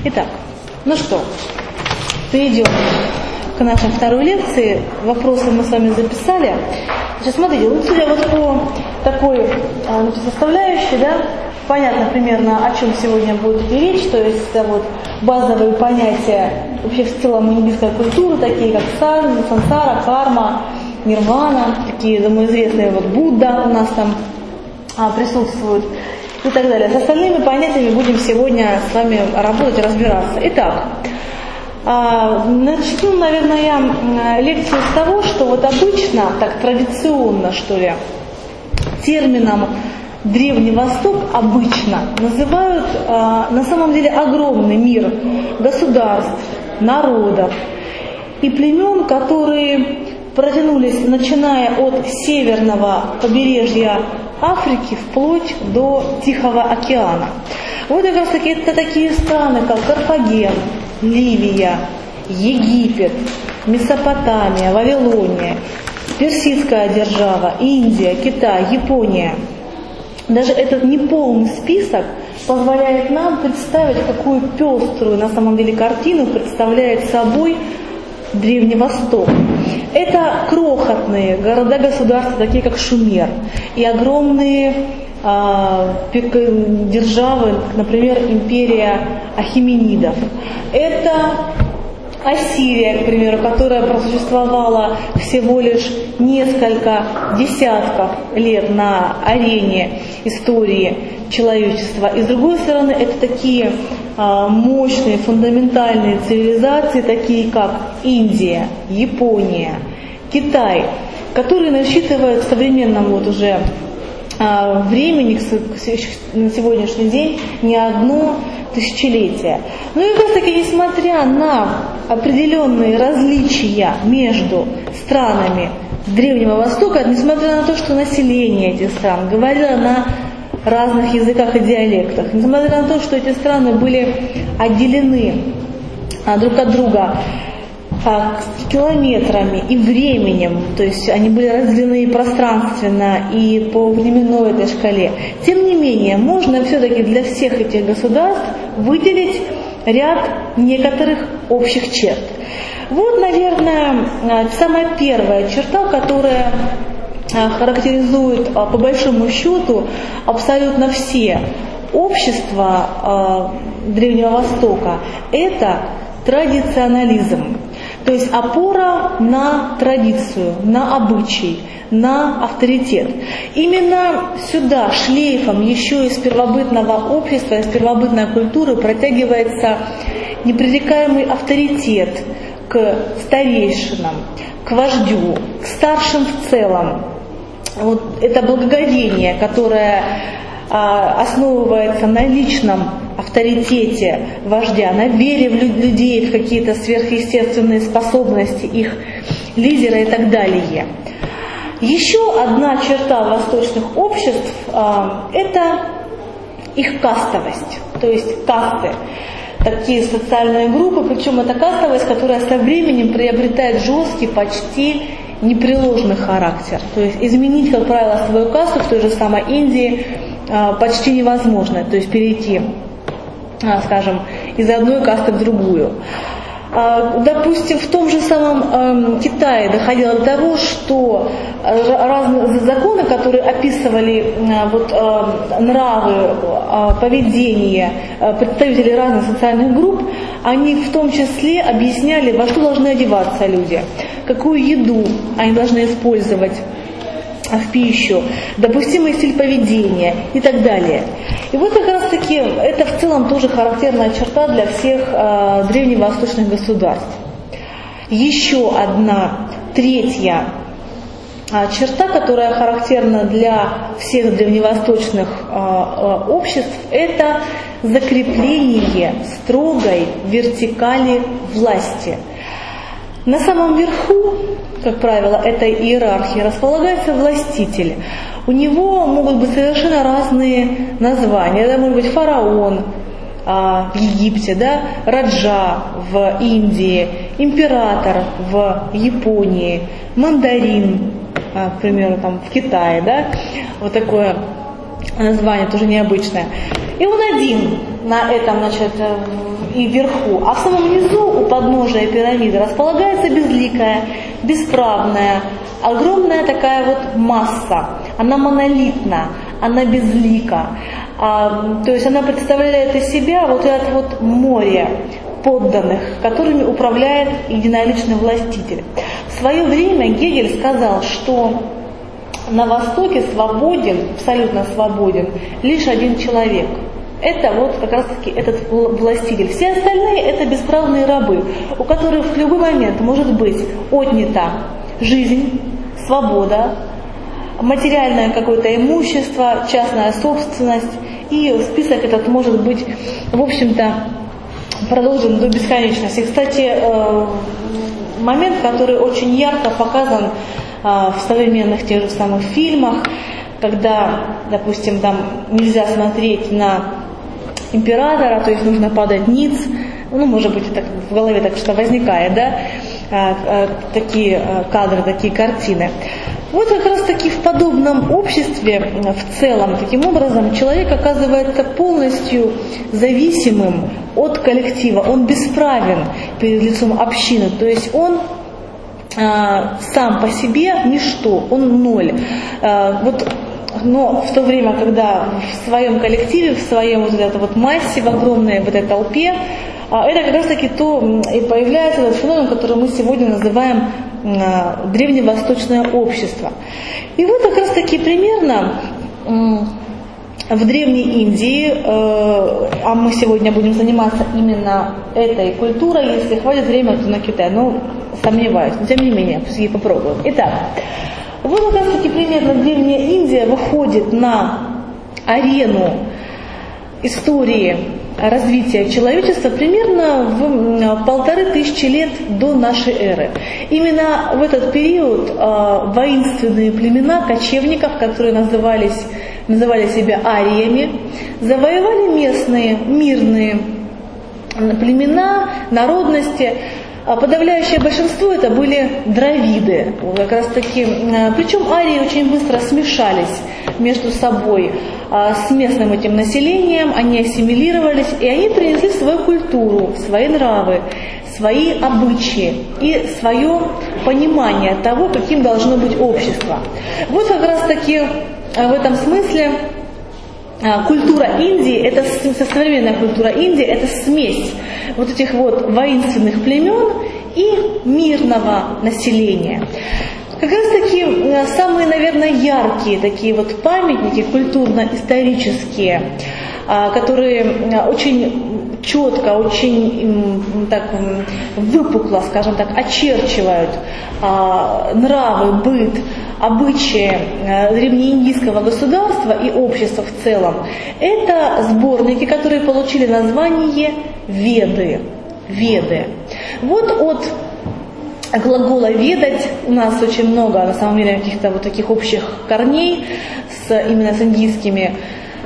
Итак, ну что, перейдем к нашей второй лекции. Вопросы мы с вами записали. Сейчас смотрите, вот судя вот по такой составляющей, да, понятно примерно, о чем сегодня будет идти речь, то есть это вот базовые понятия вообще в целом индийской культуры, такие как сансара, карма, нирвана, такие, думаю, известные вот Будда у нас там присутствуют и так далее. С остальными понятиями будем сегодня с вами работать, разбираться. Итак, начну, наверное, я лекцию с того, что вот обычно, так традиционно, что ли, термином Древний Восток обычно называют на самом деле огромный мир государств, народов и племен, которые протянулись, начиная от северного побережья Африки вплоть до Тихого океана. Вот как раз таки это такие страны, как Карфаген, Ливия, Египет, Месопотамия, Вавилония, Персидская держава, Индия, Китай, Япония. Даже этот неполный список позволяет нам представить, какую пеструю на самом деле картину представляет собой Древний Восток. Это крохотные города-государства, такие как Шумер, и огромные державы, например, империя Ахеменидов. Это Ассирия, к примеру, которая просуществовала всего лишь несколько десятков лет на арене истории человечества. И с другой стороны, это такие мощные, фундаментальные цивилизации, такие как Индия, Япония, Китай, которые насчитывают в современном вот уже времени на сегодняшний день не одно тысячелетие. Но и как раз таки, несмотря на определенные различия между странами Древнего Востока, несмотря на то, что население этих стран говорило на разных языках и диалектах, несмотря на то, что эти страны были отделены друг от друга километрами и временем, то есть они были разделены и пространственно, и по временной этой шкале. Тем не менее, можно все-таки для всех этих государств выделить ряд некоторых общих черт. Вот, наверное, самая первая черта, которая характеризует по большому счету абсолютно все общества Древнего Востока, это традиционализм. То есть опора на традицию, на обычай, на авторитет. Именно сюда шлейфом еще из первобытного общества, из первобытной культуры протягивается непререкаемый авторитет к старейшинам, к вождю, к старшим в целом. Вот это благоговение, которое основывается на личном авторитете вождя, на вере в людей, в какие-то сверхъестественные способности их лидера и так далее. Еще одна черта восточных обществ – это их кастовость, то есть касты, такие социальные группы, причем это кастовость, которая со временем приобретает жесткий, почти непреложный характер. То есть изменить, как правило, свою касту в той же самой Индии почти невозможно, то есть перейти, скажем, из одной касты в другую. Допустим, в том же самом Китае доходило до того, что разные законы, которые описывали нравы, поведение представителей разных социальных групп, они в том числе объясняли, во что должны одеваться люди, какую еду они должны использовать в пищу, допустимый стиль поведения и так далее. И вот как раз таки это в целом тоже характерная черта для всех древневосточных государств. Еще одна, третья черта, которая характерна для всех древневосточных обществ, это закрепление строгой вертикали власти. На самом верху, как правило, этой иерархии располагается властитель. У него могут быть совершенно разные названия. Это может быть фараон в Египте, да, раджа в Индии, император в Японии, мандарин, к примеру, там, в Китае, да, вот такое название тоже необычное. И он один на этом, значит, и вверху, а в самом низу у подножия пирамиды располагается безликая, бесправная, огромная такая вот масса. Она монолитна, она безлика. То есть она представляет из себя вот это вот море подданных, которыми управляет единоличный властитель. В свое время Гегель сказал, что на Востоке свободен, абсолютно свободен, лишь один человек. Это вот как раз таки этот властитель. Все остальные это бесправные рабы, у которых в любой момент может быть отнята жизнь, свобода, материальное какое-то имущество, частная собственность. И список этот может быть, в общем-то, продолжен до бесконечности. Кстати, момент, который очень ярко показан в современных тех же самых фильмах, когда, допустим, там нельзя смотреть на императора, то есть нужно падать ниц, может быть, так в голове так что возникает, да, такие кадры, такие картины. Вот как раз таки в подобном обществе в целом, таким образом, человек оказывается полностью зависимым от коллектива, он бесправен перед лицом общины, то есть он сам по себе ничто, он ноль. Но в то время, когда в своем коллективе, в своем вот этой вот массе, в огромной вот этой толпе, это как раз таки то и появляется этот феномен, который мы сегодня называем древневосточное общество. И вот как раз таки примерно в Древней Индии, а мы сегодня будем заниматься именно этой культурой, если хватит времени, то на Китай, сомневаюсь, но тем не менее, все-таки попробуем. Итак, вот как раз таки примерно Древняя Индия выходит на арену истории развития человечества примерно в 1500 лет до нашей эры. Именно в этот период воинственные племена кочевников, которые называли себя ариями, завоевали местные мирные племена, народности. Подавляющее большинство это были дравиды, как раз таки, причем арии очень быстро смешались между собой с местным этим населением, они ассимилировались, и они принесли свою культуру, свои нравы, свои обычаи и свое понимание того, каким должно быть общество. Вот как раз таки в этом смысле культура Индии, это современная культура Индии, это смесь вот этих вот воинственных племен и мирного населения. Как раз таки самые, наверное, яркие такие вот памятники культурно-исторические, которые очень четко, очень так выпукло, скажем так, очерчивают нравы, быт, обычаи древнеиндийского государства и общества в целом, это сборники, которые получили название Веды. Веды. Вот от глагола «ведать» у нас очень много, на самом деле, каких-то вот таких общих корней именно с индийскими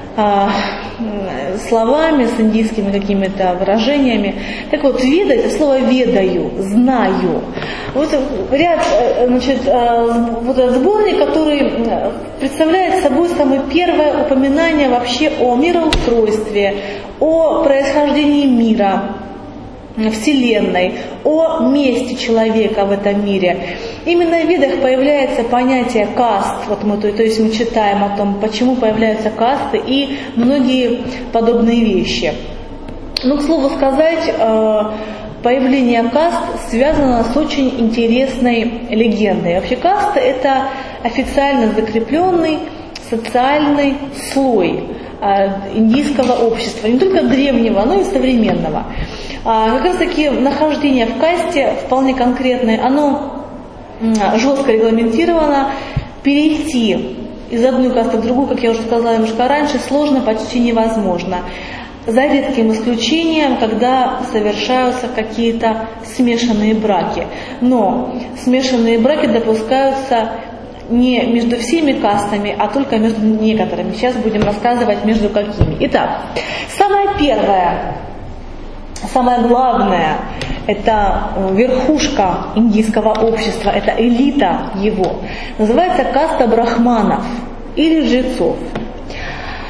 словами, с индийскими какими-то выражениями. Так вот, ведать, это слово «ведаю», «знаю». Вот ряд, вот этот сборник, который представляет собой самое первое упоминание вообще о мироустройстве, о происхождении мира, Вселенной, о месте человека в этом мире. Именно в Ведах появляется понятие каст, то есть мы читаем о том, почему появляются касты и многие подобные вещи. Но, к слову сказать, появление каст связано с очень интересной легендой. Вообще каста – это официально закрепленный социальный слой индийского общества, не только древнего, но и современного. Как раз таки нахождение в касте вполне конкретное, оно жестко регламентировано. Перейти из одной касты в другую, как я уже сказала немножко раньше, сложно, почти невозможно. За редким исключением, когда совершаются какие-то смешанные браки. Но смешанные браки допускаются не между всеми кастами, а только между некоторыми. Сейчас будем рассказывать, между какими. Итак, самое первое, самое главное, это верхушка индийского общества, это элита его. Называется каста брахманов или жрецов.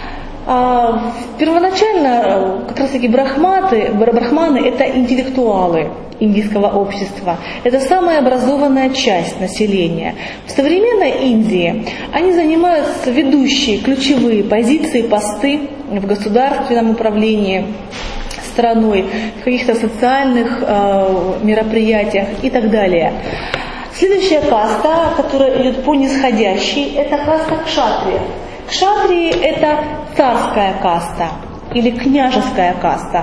Первоначально как раз таки брахманы – это интеллектуалы индийского общества. Это самая образованная часть населения. В современной Индии они занимают ведущие, ключевые позиции, посты в государственном управлении страной, в каких-то социальных мероприятиях и так далее. Следующая каста, которая идет по нисходящей, это каста кшатриев. Кшатрии – это царская каста или княжеская каста.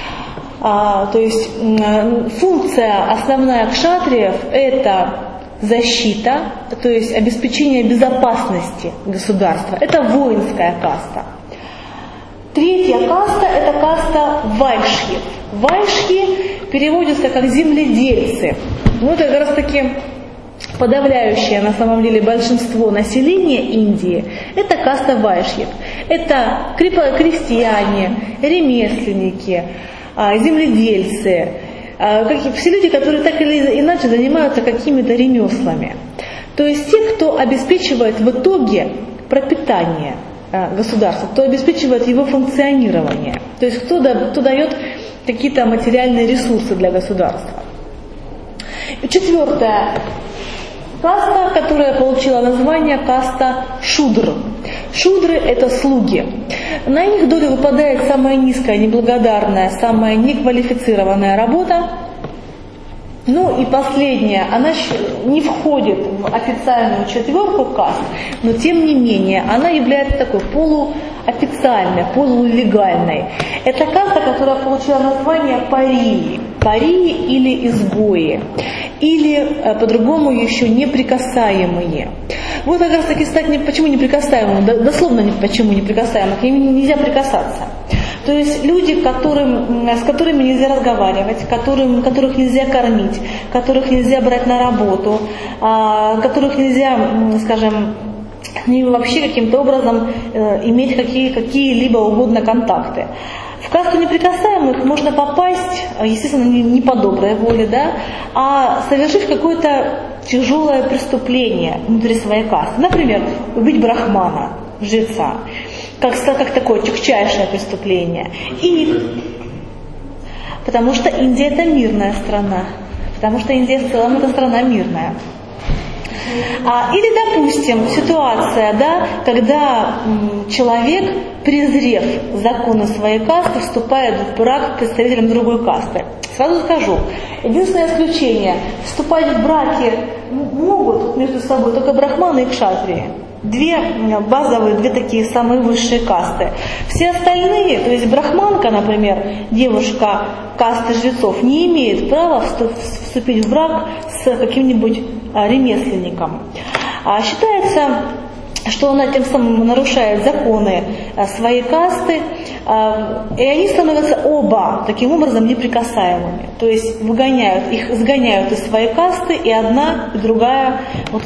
То есть функция основная кшатриев – это защита, то есть обеспечение безопасности государства. Это воинская каста. Третья каста – это каста вайшьи. Вайшьи переводится как земледельцы. Ну, это как раз таки подавляющее на самом деле большинство населения Индии – это каста вайшьев. Это крестьяне, ремесленники, земледельцы, все люди, которые так или иначе занимаются какими-то ремеслами. То есть те, кто обеспечивает в итоге пропитание государства, кто обеспечивает его функционирование, то есть кто дает какие-то материальные ресурсы для государства. И четвертая каста, которая получила название каста шудр. Шудры – это слуги. На их долю выпадает самая низкая, неблагодарная, самая неквалифицированная работа. Ну и последняя, она не входит в официальную четверку каст, но тем не менее она является такой полуофициальной, полулегальной. Это каста, которая получила название парии. Парии или изгои. Или по-другому еще неприкасаемые. Вот как раз таки стать почему неприкасаемым, дословно почему неприкасаемым, к ним нельзя прикасаться. То есть люди, с которыми нельзя разговаривать, которых нельзя кормить, которых нельзя брать на работу, которых нельзя, скажем, с ними вообще каким-то образом иметь какие-либо угодно контакты. В касту неприкасаемых можно попасть, естественно, не по доброй воле, да, а совершив какое-то тяжелое преступление внутри своей касты. Например, убить брахмана, жреца, как такое тягчайшее преступление. Потому что Индия – это мирная страна. Потому что Индия в целом – это страна мирная. Или, допустим, ситуация, да, когда человек, презрев законы своей касты, вступает в брак с представителем другой касты. Сразу скажу, единственное исключение – вступать в браки могут между собой только брахманы и кшатрии. Две такие самые высшие касты. Все остальные, то есть брахманка, например, девушка касты жрецов, не имеет права вступить в брак с каким-нибудь ремесленником. Считается, что она тем самым нарушает законы своей касты, и они становятся оба таким образом неприкасаемыми. То есть их изгоняют из своей касты, и одна, и другая,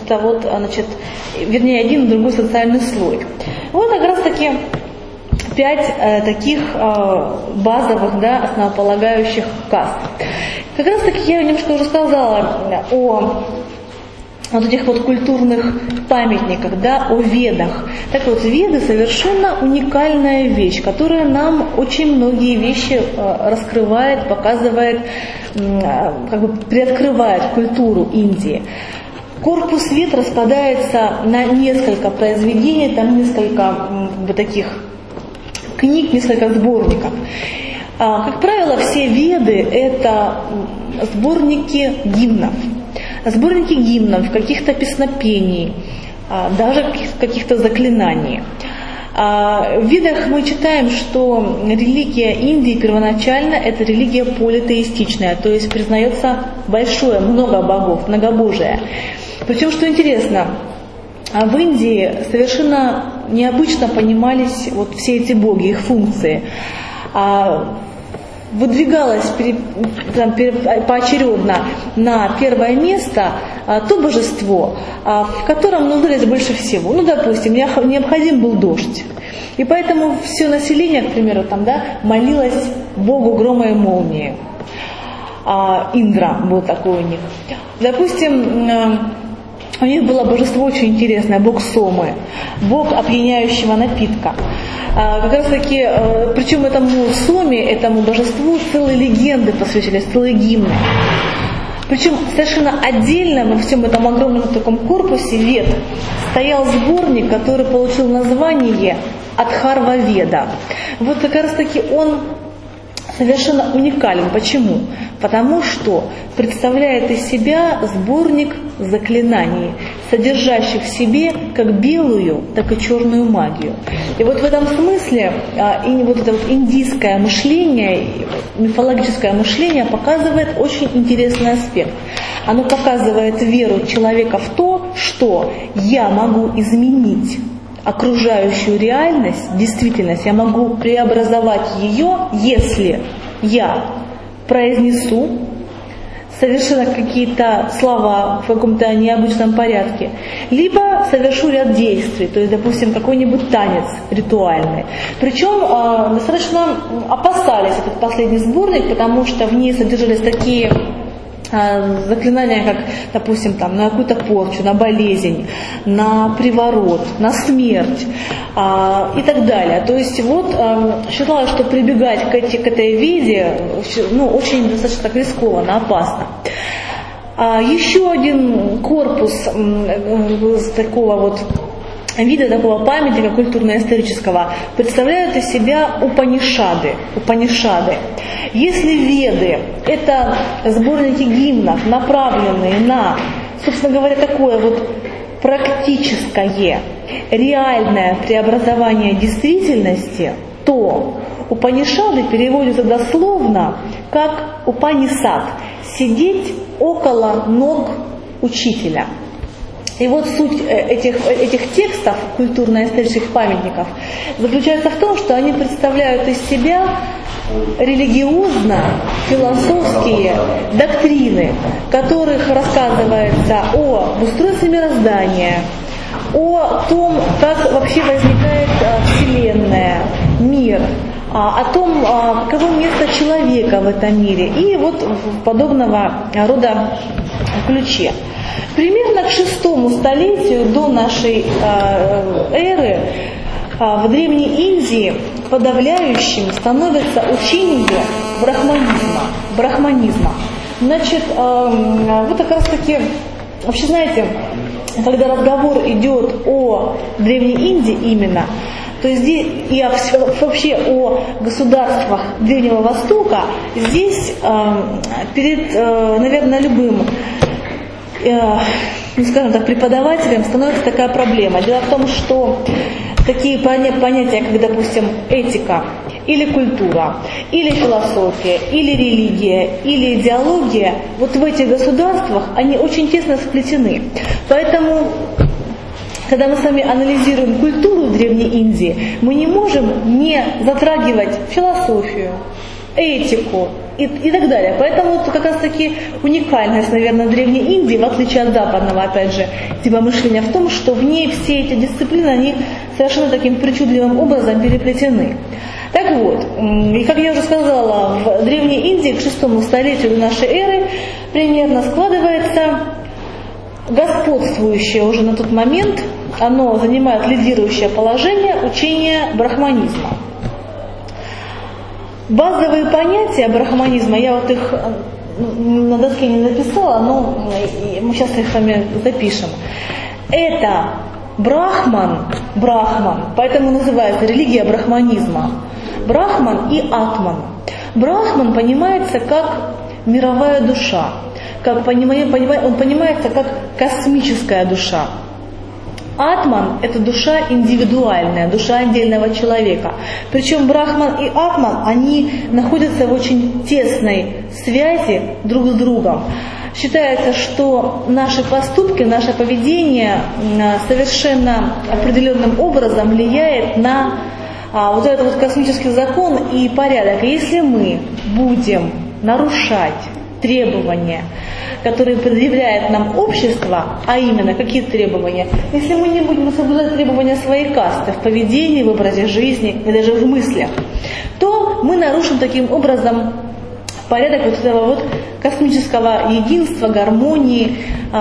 один и другой социальный слой. Вот как раз таки 5 таких базовых, да, основополагающих каст. Как раз таки я немножко уже сказала о этих культурных памятниках, да, о ведах. Так вот, веды совершенно уникальная вещь, которая нам очень многие вещи раскрывает, показывает, приоткрывает культуру Индии. Корпус вед распадается на несколько произведений, там несколько таких книг, несколько сборников. Как правило, все веды – это сборники гимнов. Сборники гимнов, каких-то песнопений, даже каких-то заклинаний. В ведах мы читаем, что религия Индии первоначально это религия политеистичная, то есть признается много богов, многобожие. Причем, что интересно, в Индии совершенно необычно понимались все эти боги, их функции. Выдвигалось поочередно на первое место то божество, в котором нуждались больше всего. Допустим, необходим был дождь. И поэтому все население, к примеру, молилось Богу грома и молнии. Индра был такой у них. Допустим, У них было божество очень интересное, бог Сомы, бог опьяняющего напитка. Как раз таки, причем этому Соме, этому божеству целые легенды посвящались, целые гимны. Причем совершенно отдельно во всем этом огромном таком корпусе Вед стоял сборник, который получил название Атхарва-Веда. Вот как раз таки он совершенно уникален. Почему? Потому что представляет из себя сборник заклинаний, содержащих в себе как белую, так и черную магию. И вот в этом смысле вот это вот индийское мышление, мифологическое мышление показывает очень интересный аспект. Оно показывает веру человека в то, что я могу изменить окружающую реальность, действительность, я могу преобразовать ее, если я произнесу совершенно какие-то слова в каком-то необычном порядке, либо совершу ряд действий, то есть, допустим, какой-нибудь танец ритуальный. Причем достаточно опасались этот последний сборник, потому что в ней содержались такие заклинания, как, допустим, там, на какую-то порчу, на болезнь, на приворот, на смерть и так далее. То есть вот считалось, что прибегать к этой веде очень достаточно так рискованно, опасно. Еще один корпус такого вот вида, такого памятника культурно-исторического представляют из себя Упанишады. Если Веды – это сборники гимнов, направленные на, собственно говоря, такое вот практическое, реальное преобразование действительности, то Упанишады переводятся дословно как Упанисад – сидеть около ног учителя. И вот суть этих текстов, культурно-исторических памятников, заключается в том, что они представляют из себя религиозно-философские доктрины, в которых рассказывается о устройстве мироздания, о том, как вообще возникает Вселенная, мир, о том, каково место человека в этом мире, и вот в подобного рода ключе. Примерно к VI столетию до нашей эры в Древней Индии подавляющим становится учение брахманизма. Значит, вот как раз таки, вообще знаете, когда разговор идет о Древней Индии именно, то здесь и вообще о государствах Древнего Востока, здесь перед, наверное, любым скажем так, преподавателям становится такая проблема. Дело в том, что такие понятия, как, допустим, этика, или культура, или философия, или религия, или идеология, вот в этих государствах они очень тесно сплетены. Поэтому, когда мы с вами анализируем культуру Древней Индии, мы не можем не затрагивать философию, этику и так далее. Поэтому это как раз таки уникальность, наверное, Древней Индии, в отличие от западного, опять же, типа мышления, в том, что в ней все эти дисциплины, они совершенно таким причудливым образом переплетены. Так вот, и как я уже сказала, в Древней Индии к VI столетию до нашей эры примерно складывается господствующее уже на тот момент, оно занимает лидирующее положение учение брахманизма. Базовые понятия брахманизма, я вот их на доске не написала, но мы сейчас их с вами запишем. Это брахман, поэтому называется религия брахманизма. Брахман и атман. Брахман понимается как мировая душа, он понимается как космическая душа. Атман – это душа индивидуальная, душа отдельного человека. Причем Брахман и Атман, они находятся в очень тесной связи друг с другом. Считается, что наши поступки, наше поведение совершенно определенным образом влияет на вот этот вот космический закон и порядок. И если мы будем нарушать требования, которые предъявляет нам общество, а именно какие требования, если мы не будем соблюдать требования своей касты в поведении, в образе жизни и даже в мыслях, то мы нарушим таким образом порядок вот этого вот космического единства, гармонии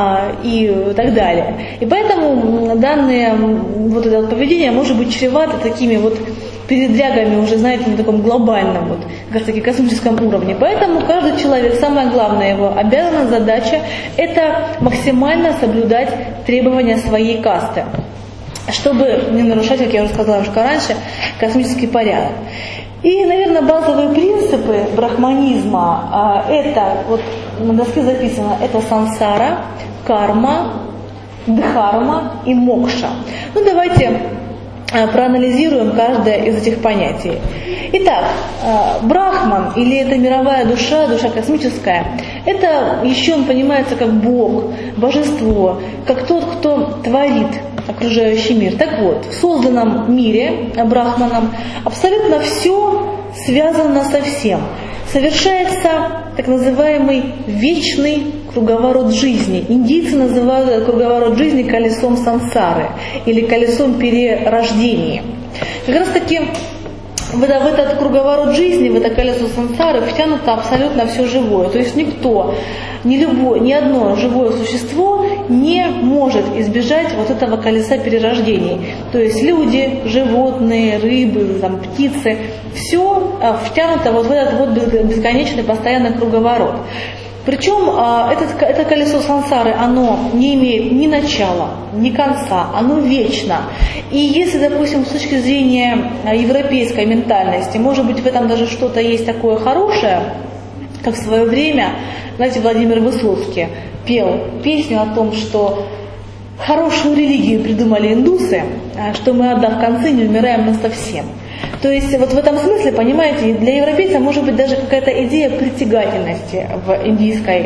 и так далее. И поэтому данное вот это вот поведение может быть чревато такими вот передрягами уже, знаете, на таком глобальном, вот, как раз таки космическом уровне. Поэтому каждый человек, самая главная его обязанность, задача, это максимально соблюдать требования своей касты, чтобы не нарушать, как я уже сказала немножко раньше, космический порядок. И, наверное, базовые принципы брахманизма, это, вот на доске записано, это сансара, карма, дхарма и мокша. Ну, давайте проанализируем каждое из этих понятий. Итак, брахман, или это мировая душа, душа космическая, это еще он понимается как Бог, божество, как тот, кто творит окружающий мир. Так вот, в созданном мире, брахманом, абсолютно все связано со всем. Совершается так называемый вечный круговорот жизни. Индийцы называют этот круговорот жизни колесом сансары или колесом перерождения. Как раз таки в этот круговорот жизни, в это колесо сансары втянуто абсолютно все живое. То есть никто, ни одно живое существо не может избежать вот этого колеса перерождений. То есть люди, животные, рыбы, там, птицы, все втянуто вот в этот вот бесконечный постоянный круговорот. Причем это колесо сансары, оно не имеет ни начала, ни конца, оно вечно. И если, допустим, с точки зрения европейской ментальности, может быть, в этом даже что-то есть такое хорошее, как в свое время, знаете, Владимир Высоцкий пел песню о том, что хорошую религию придумали индусы, что мы, отдав концы, не умираем насовсем. То есть вот в этом смысле, понимаете, для европейца может быть даже какая-то идея притягательности в индийской,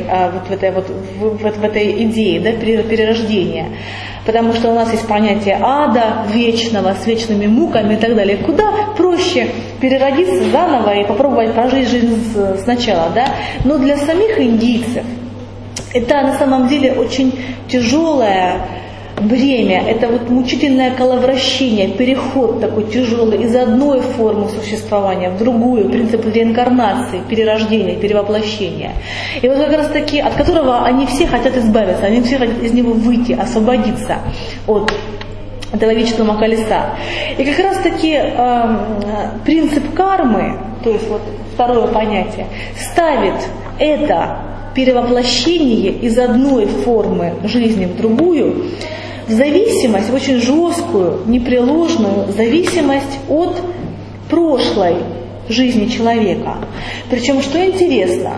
в этой идее, да, перерождения. Потому что у нас есть понятие ада, вечного, с вечными муками и так далее. Куда проще переродиться заново и попробовать прожить жизнь сначала, да? Но для самих индийцев это на самом деле очень тяжелое бремя, это вот мучительное коловращение, переход такой тяжелый из одной формы существования в другую, принцип реинкарнации, перерождения, перевоплощения. И вот как раз таки, от которого они все хотят избавиться, они все хотят из него выйти, освободиться от этого вечного колеса. И как раз таки принцип кармы, то есть вот второе понятие, ставит это перевоплощение из одной формы жизни в другую в зависимость, в очень жесткую, непреложную зависимость от прошлой жизни человека. Причем, что интересно,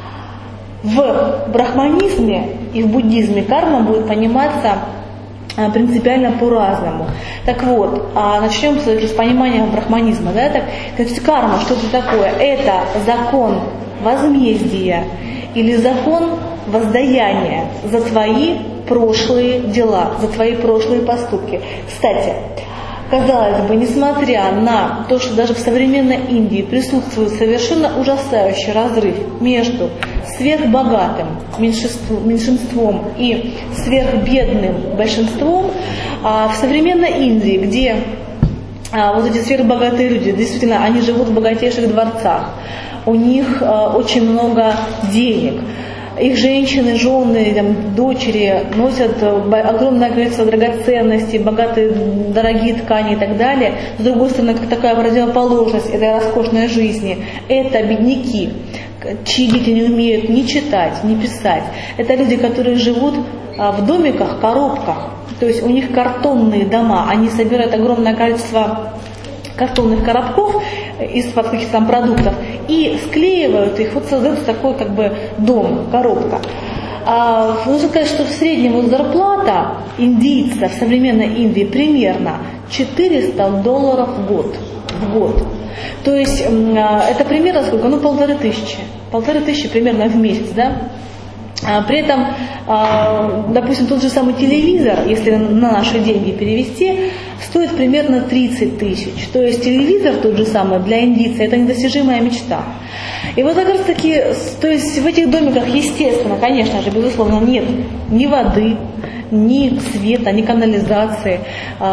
в брахманизме и в буддизме карма будет пониматься принципиально по-разному. Так вот, начнем с понимания брахманизма. Да? То есть карма, что это такое? Это закон возмездия или закон воздаяния за твои прошлые дела, за твои прошлые поступки. Кстати, казалось бы, несмотря на то, что даже в современной Индии присутствует совершенно ужасающий разрыв между сверхбогатым меньшинством и сверхбедным большинством, в современной Индии, где вот эти сверхбогатые люди, действительно, они живут в богатейших дворцах, у них очень много денег, их женщины, жены, там, дочери носят огромное количество драгоценностей, богатые, дорогие ткани и так далее. С другой стороны, как такая противоположность этой роскошной жизни, это бедняки, чьи дети не умеют ни читать, ни писать. Это люди, которые живут в домиках, коробках, то есть у них картонные дома, они собирают огромное количество картонных коробков из-под каких-то там продуктов и склеивают их, вот создают такой как бы дом, коробка. Нужно сказать, что в среднем вот зарплата индийца в современной Индии примерно $400 в год. То есть это примерно сколько? 1500 примерно в месяц, да? При этом, допустим, тот же самый телевизор, если на наши деньги перевести, стоит примерно 30 тысяч. То есть телевизор тот же самый для индийца – это недостижимая мечта. И вот как раз таки, то есть в этих домиках, естественно, конечно же, безусловно, нет ни воды, ни света, ни канализации.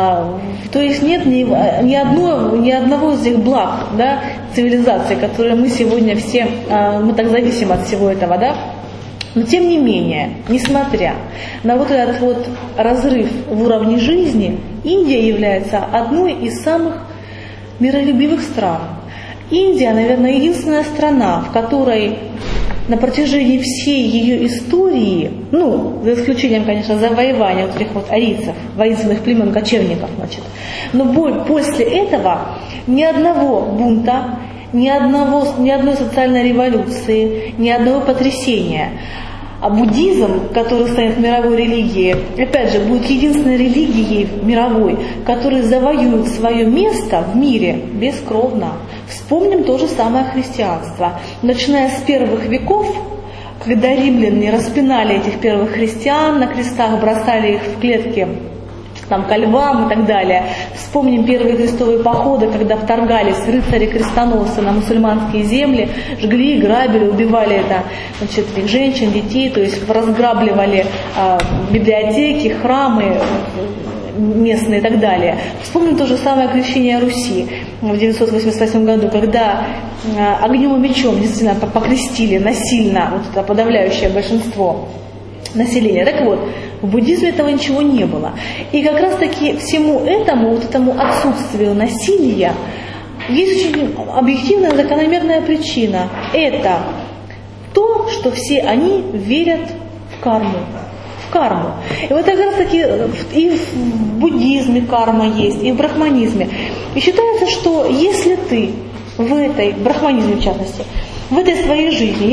То есть нет ни одного из этих благ, да, цивилизации, которые мы сегодня все, мы так зависим от всего этого, да. Но тем не менее, несмотря на вот этот вот разрыв в уровне жизни, Индия является одной из самых миролюбивых стран. Индия, наверное, единственная страна, в которой на протяжении всей ее истории, ну, за исключением, конечно, завоевания вот этих вот арийцев, воинственных племен, кочевников, значит, но после этого ни одного бунта, ни одной социальной революции, ни одного потрясения. А буддизм, который станет мировой религией, опять же, будет единственной религией мировой, которая завоюет свое место в мире бескровно. Вспомним то же самое христианство. Начиная с первых веков, когда римляне распинали этих первых христиан, на крестах бросали их в клетки там, ко львам и так далее. Вспомним первые крестовые походы, когда вторгались рыцари-крестоносцы на мусульманские земли, жгли, грабили, убивали это, значит, их женщин, детей, то есть разграбливали библиотеки, храмы местные и так далее. Вспомним то же самое крещение Руси в 988 году, когда огнем и мечом действительно покрестили насильно вот это подавляющее большинство населения. Так вот, в буддизме этого ничего не было. И как раз таки всему этому, вот этому отсутствию насилия, есть очень объективная закономерная причина. Это то, что все они верят в карму. В карму. И вот как раз таки и в буддизме карма есть, и в брахманизме. И считается, что если ты в этой, в брахманизме в частности, в этой своей жизни,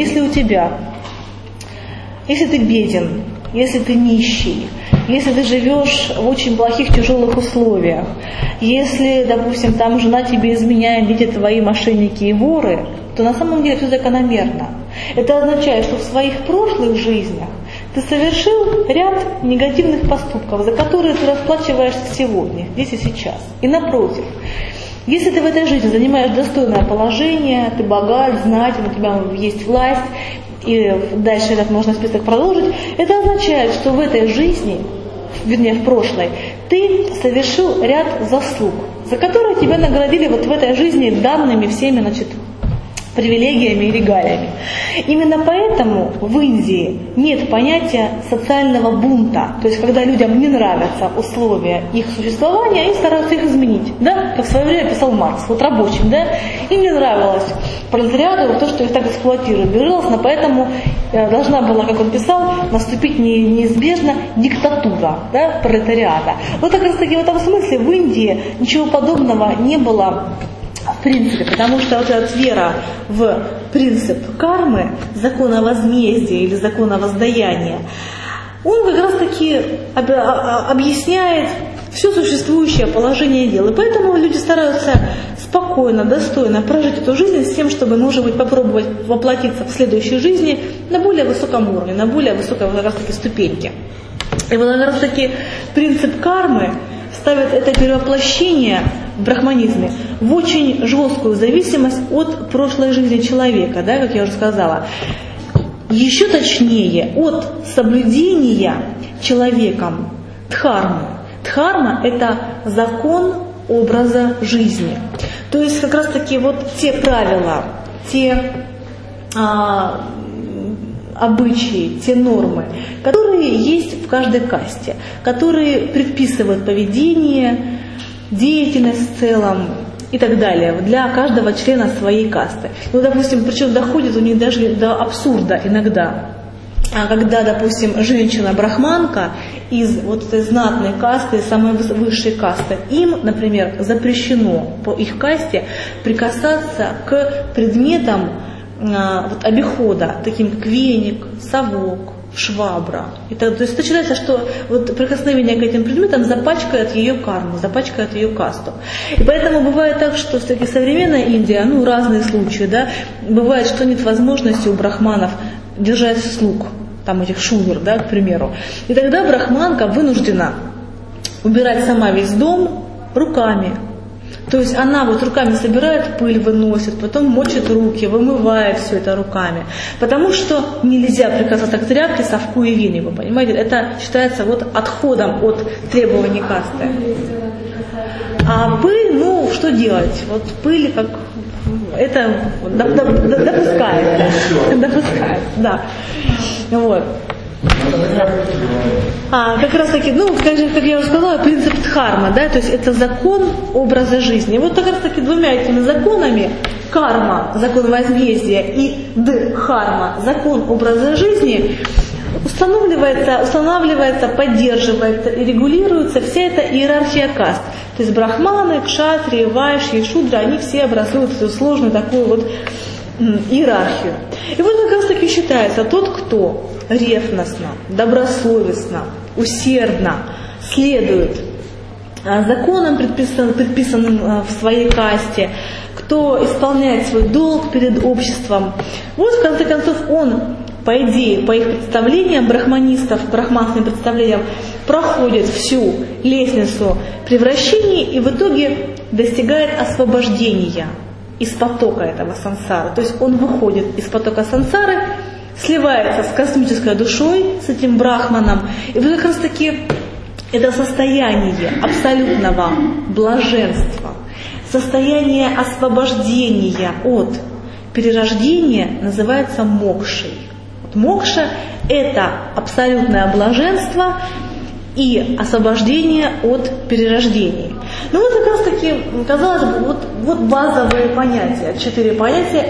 если ты беден, если ты нищий, если ты живешь в очень плохих, тяжелых условиях, если, допустим, там жена тебе изменяет, дети твои мошенники и воры, то на самом деле все закономерно. Это означает, что в своих прошлых жизнях ты совершил ряд негативных поступков, за которые ты расплачиваешься сегодня, здесь и сейчас. И напротив, если ты в этой жизни занимаешь достойное положение, ты богат, знатен, у тебя есть власть, и дальше этот можно список продолжить, это означает, что в этой жизни, вернее в прошлой, ты совершил ряд заслуг, за которые тебя наградили вот в этой жизни данными всеми, значит, привилегиями и регалиями. Именно поэтому в Индии нет понятия социального бунта, то есть когда людям не нравятся условия их существования, они стараются их изменить, да? Как в свое время писал Маркс, вот рабочим, да? Им не нравилось пролетариату то, что их так эксплуатируют, безжалостно, поэтому должна была, как он писал, наступить неизбежно диктатура, да, пролетариата. Вот как раз таки в этом смысле в Индии ничего подобного не было в принципе, потому что вот эта вера в принцип кармы, закона возмездия или закона воздаяния, он как раз таки объясняет все существующее положение дел. И поэтому люди стараются спокойно, достойно прожить эту жизнь с тем, чтобы, может быть, попробовать воплотиться в следующей жизни на более высоком уровне, на более высокой как раз таки ступеньке. И вот как раз таки принцип кармы ставит это перевоплощение в брахманизме в очень жесткую зависимость от прошлой жизни человека, да, как я уже сказала. Еще точнее, от соблюдения человеком дхармы. Дхарма – это закон образа жизни. То есть как раз таки вот те правила, те обычаи, те нормы, которые есть в каждой касте, которые предписывают поведение, деятельность в целом и так далее для каждого члена своей касты. Ну, допустим, причем доходит у них даже до абсурда иногда. Когда, допустим, женщина-брахманка из вот этой знатной касты, самой высшей касты, им, например, запрещено по их касте прикасаться к предметам вот, обихода, таким как веник, совок, швабра. То есть это считается, что вот прикосновение к этим предметам запачкает ее карму, запачкает ее касту. И поэтому бывает так, что все-таки современная Индия, ну разные случаи, да, бывает, что нет возможности у брахманов держать слуг. там этих шувер, да, к примеру. И тогда брахманка вынуждена убирать сама весь дом руками. То есть она вот руками собирает пыль, выносит, потом мочит руки, вымывает все это руками. Потому что нельзя прикасаться к тряпке, совку и вене, вы понимаете? Это считается вот отходом от требований касты. А пыль, ну, что делать? Вот пыль, как это допускается. Допускается, да. Вот. Как раз таки, ну, как я уже сказала, принцип дхарма, да, то есть это закон образа жизни. И вот как раз таки двумя этими законами, карма, закон возмездия, и дхарма, закон образа жизни, устанавливается, поддерживается и регулируется вся эта иерархия каст. То есть брахманы, кшатрии, вайши, шудра, они все образуют эту сложную такую вот иерархию. И вот как раз таки считается, тот, кто ревностно, добросовестно, усердно следует законам, предписанным в своей касте, кто исполняет свой долг перед обществом, вот в конце концов он, по идее, по их представлениям, брахманским представлениям, проходит всю лестницу превращений и в итоге достигает освобождения из потока этого сансары. То есть он выходит из потока сансары, сливается с космической душой, с этим брахманом, и вот как раз таки это состояние абсолютного блаженства, состояние освобождения от перерождения называется мокшей. Мокша – это абсолютное блаженство и освобождение от перерождений. Ну вот как раз таки, казалось бы, вот базовые понятия, 4 понятия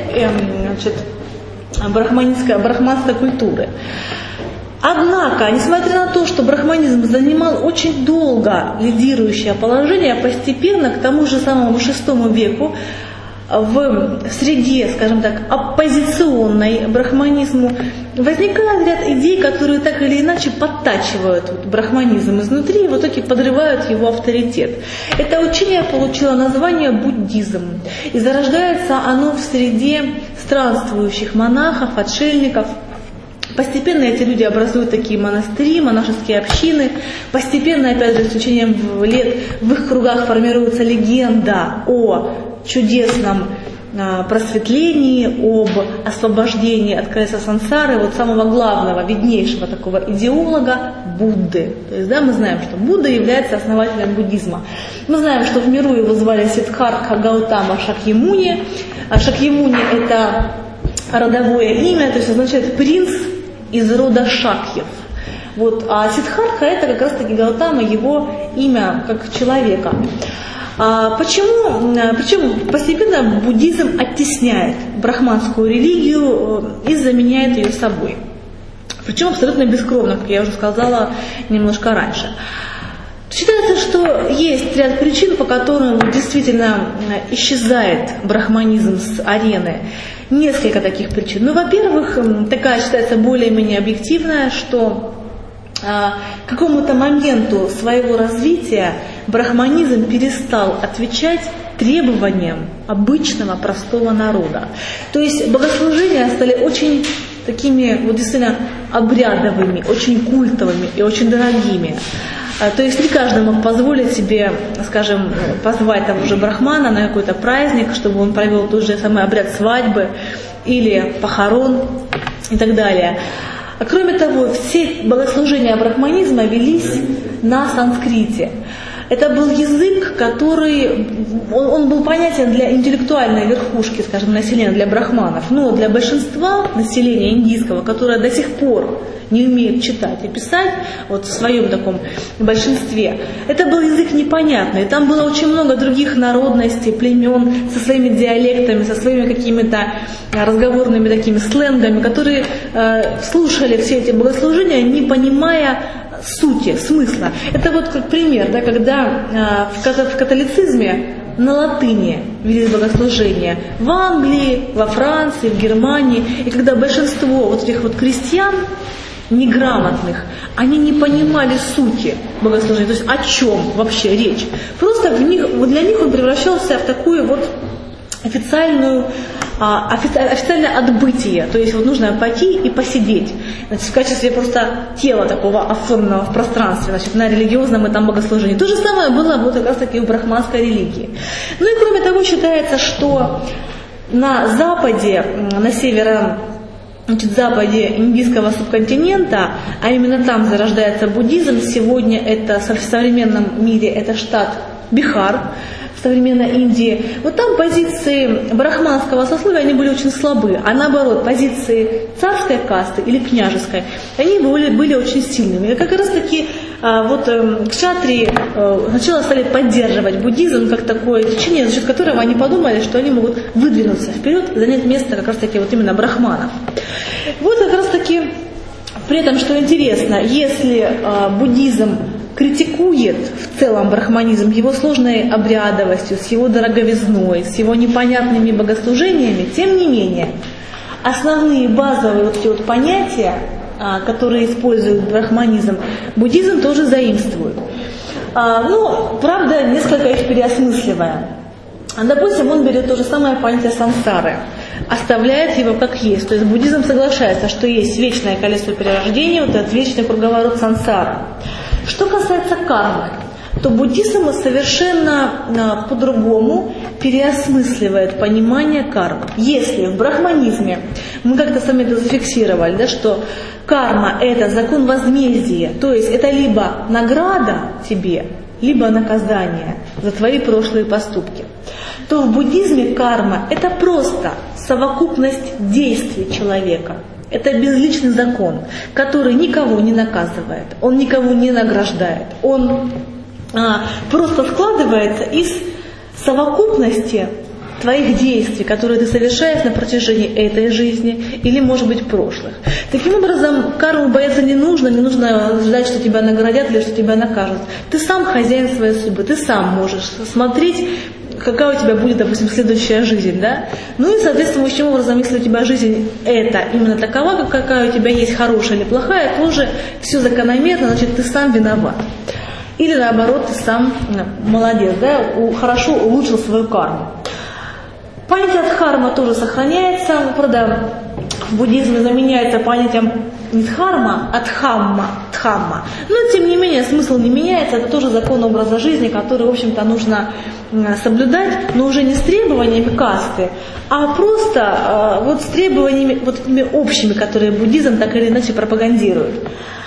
брахманской культуры. Однако, несмотря на то, что брахманизм занимал очень долго лидирующее положение, постепенно к тому же самому VI веку в среде, скажем так, оппозиционной брахманизму возникает ряд идей, которые так или иначе подтачивают брахманизм изнутри и в итоге подрывают его авторитет. Это учение получило название буддизм, и зарождается оно в среде странствующих монахов, отшельников. Постепенно эти люди образуют такие монастыри, монашеские общины. Постепенно, опять же, с течением лет в их кругах формируется легенда о чудесном просветлении, об освобождении от колеса сансары, вот самого главного, виднейшего такого идеолога Будды. То есть, да, мы знаем, что Будда является основателем буддизма. Мы знаем, что в миру его звали Сиддхартха Гаутама Шакьямуни. Шакьямуни – это родовое имя, то есть означает принц из рода Шакьев. Вот, а Сиддхартха – это как раз-таки Гаутама, его имя как человека. Причем постепенно буддизм оттесняет брахманскую религию и заменяет ее собой. Причем абсолютно бескровно, как я уже сказала немножко раньше. Считается, что есть ряд причин, по которым действительно исчезает брахманизм с арены. Несколько таких причин. Ну, во-первых, такая считается более-менее объективная, что к какому-то моменту своего развития брахманизм перестал отвечать требованиям обычного простого народа. То есть богослужения стали очень такими вот действительно обрядовыми, очень культовыми и очень дорогими. То есть не каждый мог позволить себе, скажем, позвать того же брахмана на какой-то праздник, чтобы он провел тот же самый обряд свадьбы или похорон и так далее. А кроме того, все богослужения брахманизма велись на санскрите. Это был язык, который, он был понятен для интеллектуальной верхушки, скажем, населения, для брахманов, но для большинства населения индийского, которое до сих пор не умеет читать и писать, вот в своем таком большинстве, это был язык непонятный. Там было очень много других народностей, племен со своими диалектами, со своими какими-то разговорными такими сленгами, которые слушали все эти богослужения, не понимая сути, смысла. Это вот как пример, да, когда в католицизме на латыни велись богослужения в Англии, во Франции, в Германии, и когда большинство вот этих вот крестьян неграмотных, они не понимали сути богослужения, то есть о чем вообще речь. Просто для них он превращался в такую вот официальную официальное отбытие, то есть вот нужно пойти и посидеть, значит, в качестве просто тела такого оформленного в пространстве, значит, на религиозном этом богослужении. То же самое было вот как раз таки в брахманской религии. Ну и кроме того, считается, что на западе, на северо-западе индийского субконтинента, а именно там зарождается буддизм, сегодня это в современном мире это штат Бихар, в современной Индии, вот там позиции брахманского сословия, они были очень слабы, а наоборот, позиции царской касты или княжеской, они были очень сильными. И как раз таки кшатрии сначала стали поддерживать буддизм как такое течение, за счет которого они подумали, что они могут выдвинуться вперед и занять место как раз таки вот именно брахманов. Вот как раз таки, при этом, что интересно, если буддизм критикует в целом брахманизм его сложной обрядовостью, с его дороговизной, с его непонятными богослужениями, тем не менее, основные базовые вот эти вот понятия, которые использует брахманизм, буддизм тоже заимствует. Но, правда, несколько их переосмысливая. Допустим, он берет то же самое понятие сансары, оставляет его как есть. То есть буддизм соглашается, что есть вечное колесо перерождения, вот этот вечный круговорот сансары. Что касается кармы, то буддизм совершенно по-другому переосмысливает понимание кармы. Если в брахманизме мы как-то сами это зафиксировали, да, что карма – это закон возмездия, то есть это либо награда тебе, либо наказание за твои прошлые поступки, то в буддизме карма – это просто совокупность действий человека. Это безличный закон, который никого не наказывает, он никого не награждает, он просто складывается из совокупности твоих действий, которые ты совершаешь на протяжении этой жизни или, может быть, прошлых. Таким образом, карму бояться не нужно ждать, что тебя наградят или что тебя накажут. Ты сам хозяин своей судьбы, ты сам можешь смотреть, какая у тебя будет, допустим, следующая жизнь, да? Ну и, соответствующим образом, если у тебя жизнь это именно такова, какая у тебя есть, хорошая или плохая, тоже все закономерно, значит, ты сам виноват. Или наоборот, ты сам молодец, да, хорошо улучшил свою карму. Понятие дхарма тоже сохраняется, правда, в буддизме заменяется понятием не дхарма, а дхамма. Но, тем не менее, смысл не меняется, это тоже закон образа жизни, который, в общем-то, нужно соблюдать, но уже не с требованиями касты, а просто вот с требованиями вот этими общими, которые буддизм так или иначе пропагандирует.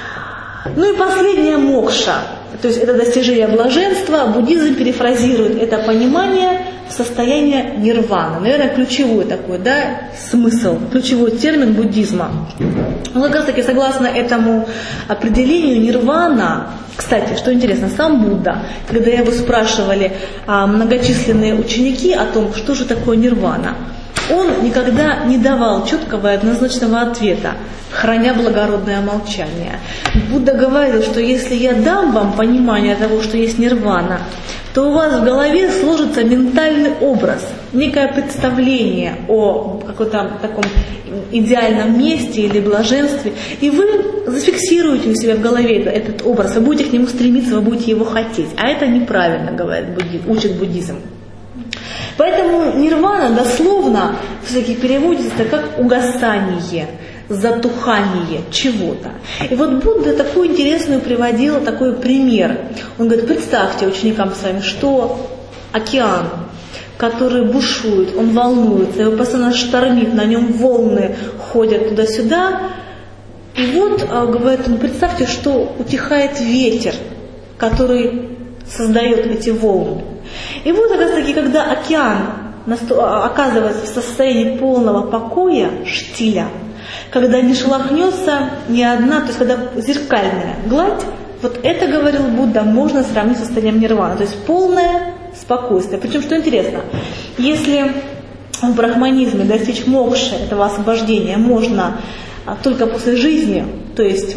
Ну и последнее — мокша, то есть это достижение блаженства. Буддизм перефразирует это понимание в состояние нирваны. Наверное, ключевой такой, да, смысл, ключевой термин буддизма. Но как раз таки, согласно этому определению, нирвана, кстати, что интересно, сам Будда, когда его спрашивали многочисленные ученики о том, что же такое нирвана, он никогда не давал четкого и однозначного ответа, храня благородное молчание. Будда говорил, что если я дам вам понимание того, что есть нирвана, то у вас в голове сложится ментальный образ, некое представление о каком-то таком идеальном месте или блаженстве, и вы зафиксируете у себя в голове этот образ, вы будете к нему стремиться, вы будете его хотеть. А это неправильно, говорит учит буддизм. Поэтому нирвана дословно все-таки переводится как угасание, затухание чего-то. И вот Будда такой интересный приводил такой пример. Он говорит, представьте ученикам своим, что океан, который бушует, он волнуется, его постоянно штормит, на нем волны ходят туда-сюда. И вот, говорит он, представьте, что утихает ветер, который создает эти волны. И вот как раз таки, когда океан оказывается в состоянии полного покоя, штиля, когда не шелохнется ни одна, то есть когда зеркальная гладь, вот это, говорил Будда, можно сравнить с состоянием нирваны, то есть полное спокойствие. Причем, что интересно, если в брахманизме достичь мокши, этого освобождения, можно только после жизни, то есть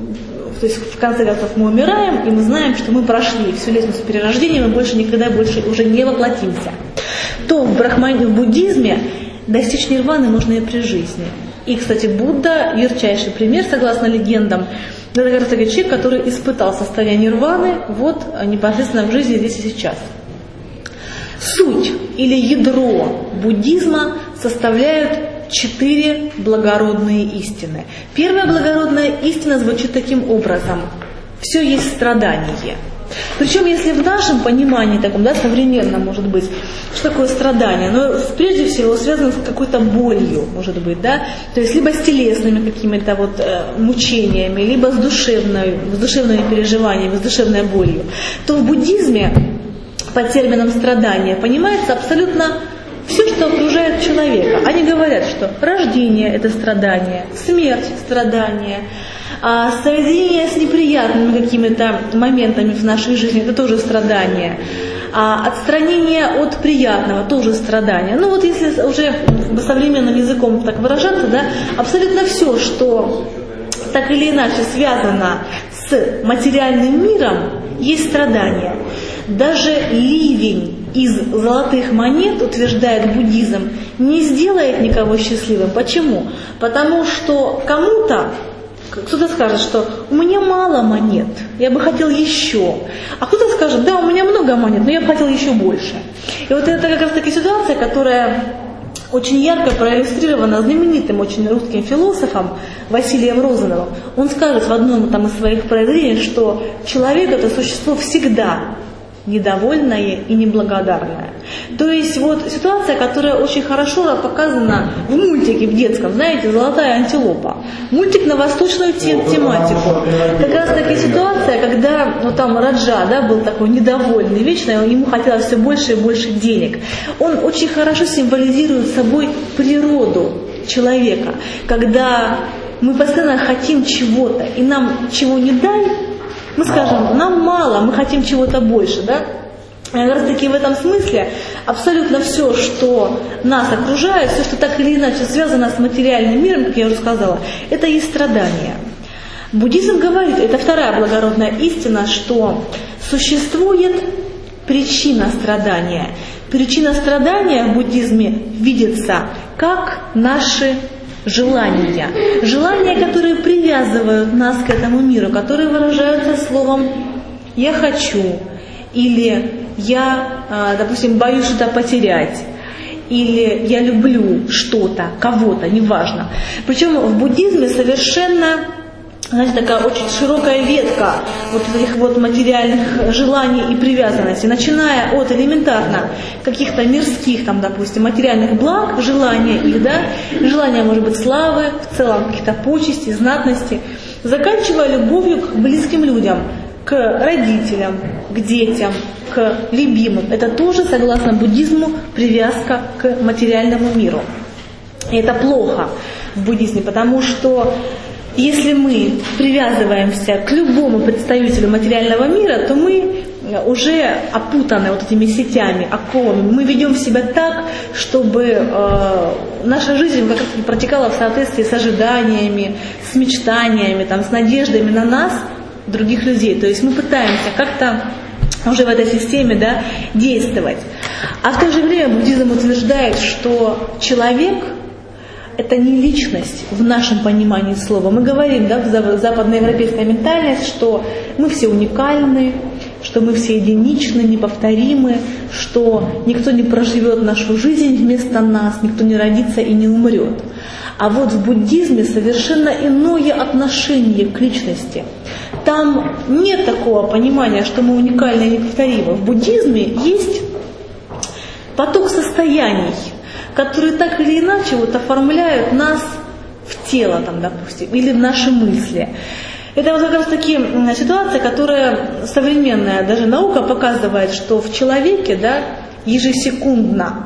в конце концов мы умираем, и мы знаем, что мы прошли всю лестницу перерождения, мы больше никогда уже не воплотимся, то в буддизме достичь нирваны можно и при жизни. И, кстати, Будда, ярчайший пример, согласно легендам, это как раз такой человек, который испытал состояние нирваны вот непосредственно в жизни здесь и сейчас. Суть или ядро буддизма составляют 4 благородные истины. Первая благородная истина звучит таким образом: все есть страдание. Причем, если в нашем понимании, таком, да, современном, может быть, что такое страдание? Но прежде всего связано с какой-то болью, может быть, да, то есть либо с телесными какими-то вот мучениями, либо с душевными переживаниями, с душевной болью, то в буддизме под термином страдание понимается абсолютно все, что окружает человека. Они говорят, что рождение – это страдание, смерть – страдание, а соединение с неприятными какими-то моментами в нашей жизни – это тоже страдание, а отстранение от приятного – тоже страдание. Ну вот если уже современным языком так выражаться, да, абсолютно все, что так или иначе связано с материальным миром, есть страдание. Даже ливень из золотых монет, утверждает буддизм, не сделает никого счастливым. Почему? Потому что кто-то скажет, что у меня мало монет, я бы хотел еще. А кто-то скажет, да, у меня много монет, но я бы хотел еще больше. И вот это как раз таки ситуация, которая очень ярко проиллюстрирована знаменитым очень русским философом Василием Розановым. Он скажет в одном из своих произведений, что человек – это существо всегда недовольное и неблагодарное. То есть вот ситуация, которая очень хорошо показана в мультике в детском, знаете, «Золотая антилопа». Мультик на восточную тематику. Как раз таки ситуация, когда там Раджа, да, был такой недовольный вечно, ему хотелось все больше и больше денег. Он очень хорошо символизирует собой природу человека, когда мы постоянно хотим чего-то, и нам чего не дай, мы скажем, нам мало, мы хотим чего-то больше, да? И как раз таки в этом смысле абсолютно все, что нас окружает, все, что так или иначе связано с материальным миром, как я уже сказала, это есть страдание. Буддизм говорит, это вторая благородная истина, что существует причина страдания. Причина страдания в буддизме видится как наши желания. Желания, которые привязывают нас к этому миру, которые выражаются словом «я хочу» или «я, допустим, боюсь что-то потерять», или «я люблю что-то, кого-то», неважно. Причем в буддизме совершенно, знаете, такая очень широкая ветка вот этих вот материальных желаний и привязанностей, начиная от элементарно каких-то мирских, там, допустим, материальных благ, желания их, да, желания, может быть, славы, в целом каких-то почестей, знатности, заканчивая любовью к близким людям, к родителям, к детям, к любимым. Это тоже, согласно буддизму, привязка к материальному миру. И это плохо в буддизме, потому что если мы привязываемся к любому представителю материального мира, то мы уже опутаны вот этими сетями, оковами. Мы ведем себя так, чтобы наша жизнь как-то протекала в соответствии с ожиданиями, с мечтаниями, с надеждами на нас, других людей. То есть мы пытаемся как-то уже в этой системе, да, действовать. А в то же время буддизм утверждает, что человек – это не личность в нашем понимании слова. Мы говорим, да, западноевропейская ментальность, что мы все уникальны, что мы все единичны, неповторимы, что никто не проживет нашу жизнь вместо нас, никто не родится и не умрет. А вот в буддизме совершенно иное отношение к личности. Там нет такого понимания, что мы уникальны и неповторимы. В буддизме есть поток состояний, которые так или иначе вот оформляют нас в тело, допустим, или в наши мысли. Это вот как раз таки ситуация, которая современная, даже наука показывает, что в человеке, да, ежесекундно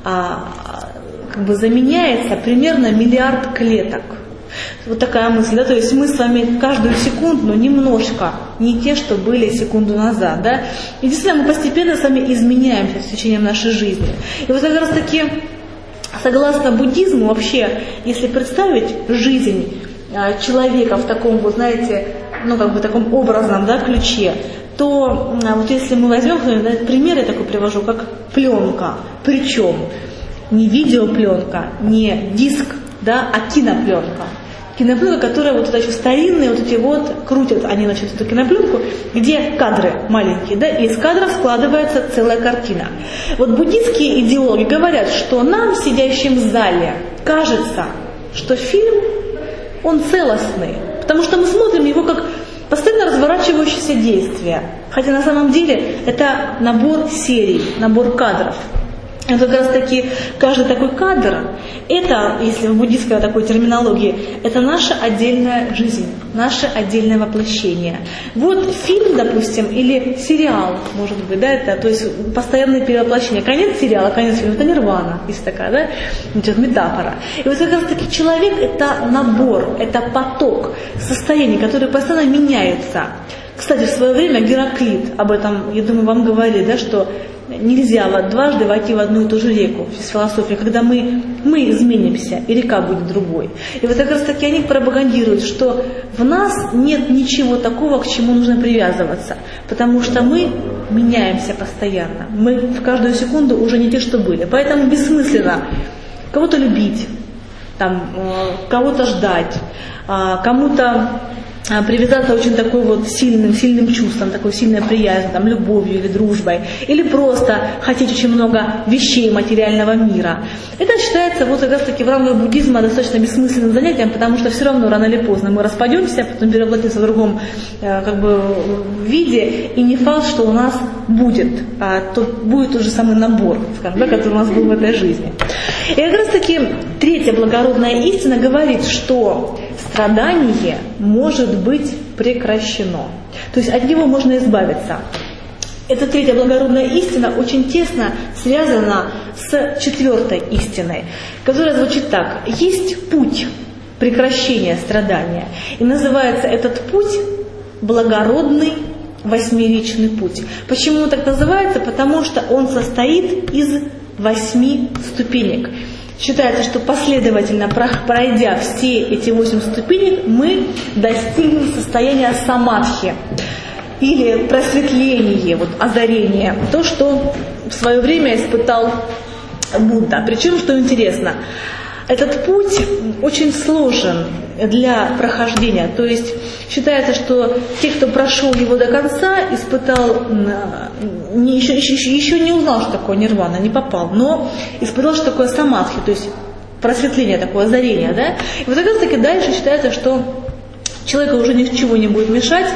заменяется примерно 1 миллиард клеток. Вот такая мысль, да, то есть мы с вами каждую секунду немножко не те, что были секунду назад, да, и действительно мы постепенно с вами изменяемся с течением нашей жизни. И вот как раз таки, согласно буддизму, вообще, если представить жизнь человека в таком, вот, знаете, таком образном, да, ключе, то вот если мы возьмем, пример я такой привожу, как пленка, причем не видеопленка, не диск, да, а кинопленка. кинопленка, которая вот это еще старинные, вот эти вот, крутят они, значит, эту кинопленку, где кадры маленькие, да, и из кадров складывается целая картина. Вот буддийские идеологи говорят, что нам, сидящим в зале, кажется, что фильм, он целостный, потому что мы смотрим его как постоянно разворачивающееся действие, хотя на самом деле это набор серий, набор кадров. И как раз таки каждый такой кадр, это, если в буддийской такой терминологии, это наша отдельная жизнь, наше отдельное воплощение. Вот фильм, допустим, или сериал, может быть, да, это, то есть постоянное перевоплощение. Конец сериала, конец фильма, это нирвана, есть такая, да, вот метафора. И вот как раз таки человек это набор, это поток состояний, которые постоянно меняются. Кстати, в свое время Гераклит об этом, я думаю, вам говорили, да, что нельзя дважды войти в одну и ту же реку, из философии, когда мы изменимся, и река будет другой. И вот как раз таки они пропагандируют, что в нас нет ничего такого, к чему нужно привязываться, потому что мы меняемся постоянно. Мы в каждую секунду уже не те, что были. Поэтому бессмысленно кого-то любить, там, кого-то ждать, кому-то привязаться очень такой вот сильным чувством, такой сильной приязнью, там, любовью или дружбой, или просто хотеть очень много вещей материального мира. Это считается вот как раз таки в рамках буддизма достаточно бессмысленным занятием, потому что все равно рано или поздно мы распадемся, потом перевоплотимся в другом виде, и не факт, что у нас будет, будет тот же самый набор, скажем, да, который у нас был в этой жизни. И как раз таки третья благородная истина говорит, что страдание может быть прекращено. То есть от него можно избавиться. Эта третья благородная истина очень тесно связана с четвертой истиной, которая звучит так. Есть путь прекращения страдания. И называется этот путь благородный восьмеричный путь. Почему он так называется? Потому что он состоит из 8 ступенек. Считается, что последовательно пройдя все эти 8 ступенек, мы достигнем состояния самадхи или просветления, вот, озарения, то, что в свое время испытал Будда. Причем, что интересно, этот путь очень сложен для прохождения. То есть считается, что те, кто прошел его до конца, испытал, еще не узнал, что такое нирвана, не попал, но испытал, что такое самадхи, то есть просветление, такое озарение. Да? И вот как раз таки дальше считается, что человеку уже ничего не будет мешать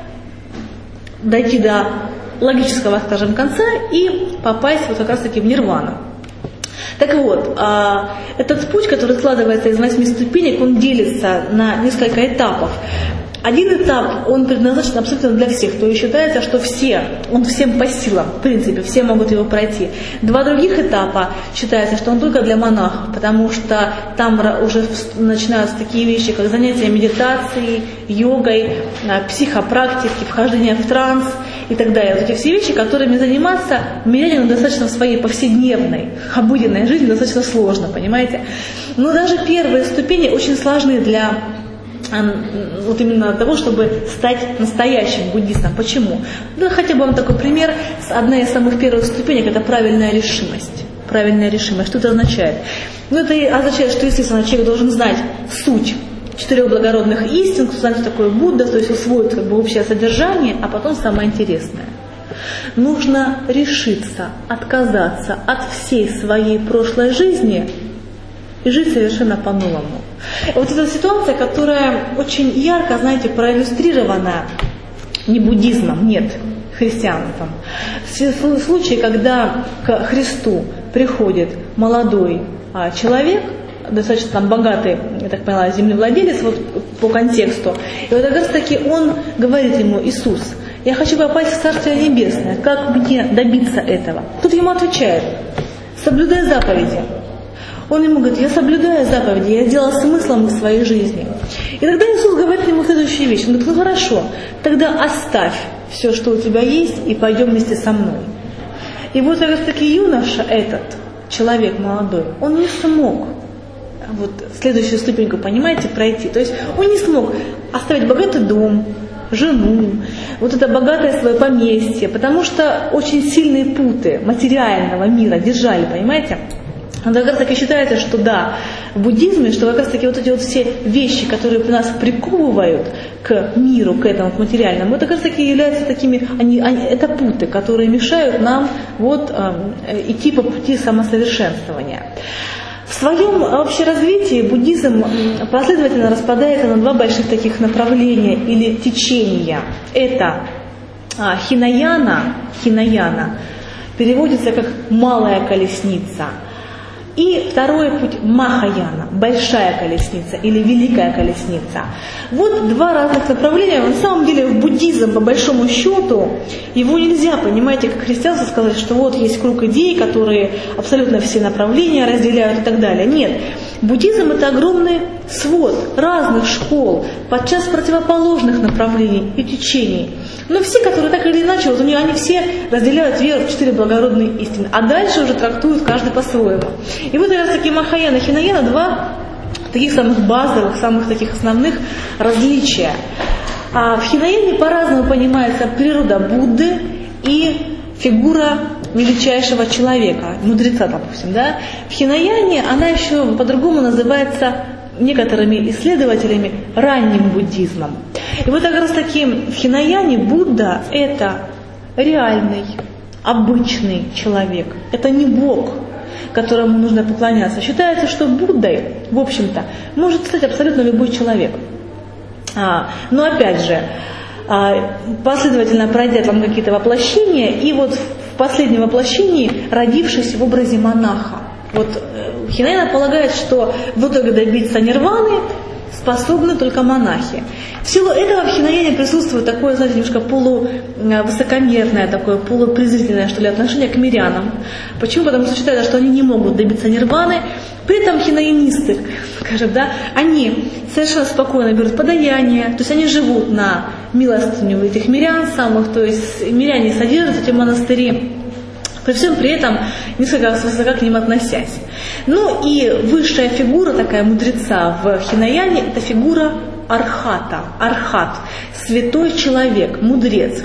дойти до логического, скажем, конца и попасть вот как раз таки в нирвану. Так вот, этот путь, который складывается из 8 ступенек, он делится на несколько этапов. Один этап, он предназначен абсолютно для всех, то есть считается, что он всем по силам, в принципе, все могут его пройти. 2 других этапа считается, что он только для монахов, потому что там уже начинаются такие вещи, как занятия медитацией, йогой, психопрактики, вхождение в транс и так далее. Вот эти все вещи, которыми заниматься мирянину достаточно в своей повседневной, обыденной жизни достаточно сложно, понимаете? Но даже первые ступени очень сложны для вот именно того, чтобы стать настоящим буддистом. Почему? Да, хотя бы вам такой пример. Одна из самых первых ступенек – это правильная решимость. Правильная решимость. Что это означает? Ну, это означает, что, естественно, человек должен знать суть 4 благородных истин, кто знает, что такое Будда, то есть усвоить как бы общее содержание, а потом самое интересное. Нужно решиться отказаться от всей своей прошлой жизни и жить совершенно по-новому. Вот эта ситуация, которая очень ярко, знаете, проиллюстрирована не буддизмом, нет, христианством. В случае, когда к Христу приходит молодой человек, достаточно там богатый, я так поняла, землевладелец, вот по контексту, и вот как раз таки он говорит ему: Иисус, я хочу попасть в Царствие Небесное, как мне добиться этого? Тут ему отвечает: соблюдай заповеди. Он ему говорит: я соблюдаю заповеди, я сделал смыслом в своей жизни. И тогда Иисус говорит ему следующую вещь. Он говорит: ну хорошо, тогда оставь все, что у тебя есть, и пойдем вместе со мной. И вот как раз таки юноша этот, человек молодой, он не смог вот следующую ступеньку, понимаете, пройти. То есть он не смог оставить богатый дом, жену, вот это богатое свое поместье, потому что очень сильные путы материального мира держали, понимаете? Но как раз таки считается, что да, в буддизме, что как раз таки вот эти вот все вещи, которые нас приковывают к миру, к этому, к материальному, это как раз таки являются такими, это путы, которые мешают нам вот идти по пути самосовершенствования. В своем общеразвитии буддизм последовательно распадается на два больших таких направления или течения. Это хинаяна переводится как «малая колесница». И второй путь – махаяна, большая колесница или великая колесница. Вот два разных направления. На самом деле в буддизм, по большому счету, его нельзя, понимаете, как христианство сказать, что вот есть круг идей, которые абсолютно все направления разделяют и так далее. Нет. Буддизм – это огромный свод разных школ, подчас противоположных направлений и течений. Но все, которые так или иначе, вот они все разделяют веру в 4 благородные истины, а дальше уже трактуют каждый по-своему. И вот как раз таки Махаяна и Хинаяна два таких самых базовых, самых таких основных различия. А в Хинаяне по-разному понимается природа Будды и фигура величайшего человека, мудреца, допустим. Да? В Хинаяне она еще по-другому называется некоторыми исследователями ранним буддизмом. И вот как раз таки в Хинаяне Будда – это реальный, обычный человек. Это не Бог, которому нужно поклоняться. Считается, что Буддой, в общем-то, может стать абсолютно любой человек. Но опять же, последовательно пройдя там какие-то воплощения, и вот в последнем воплощении, родившись в образе монаха. Вот Хинаяна полагает, что в итоге добиться нирваны способны только монахи. В силу этого в Хинаяне присутствует такое, знаете, немножко полувысокомерное, такое полупрезрительное, что ли, отношение к мирянам. Почему? Потому что считают, что они не могут добиться нирваны. При этом хинаянисты, скажем, да, они совершенно спокойно берут подаяние, то есть они живут на милостыню этих мирян самых, то есть миряне содержат эти монастыри, при всем при этом несколько свысока к ним относясь. Ну и высшая фигура, такая мудреца в Хинаяне, это фигура архата, архат, святой человек, мудрец.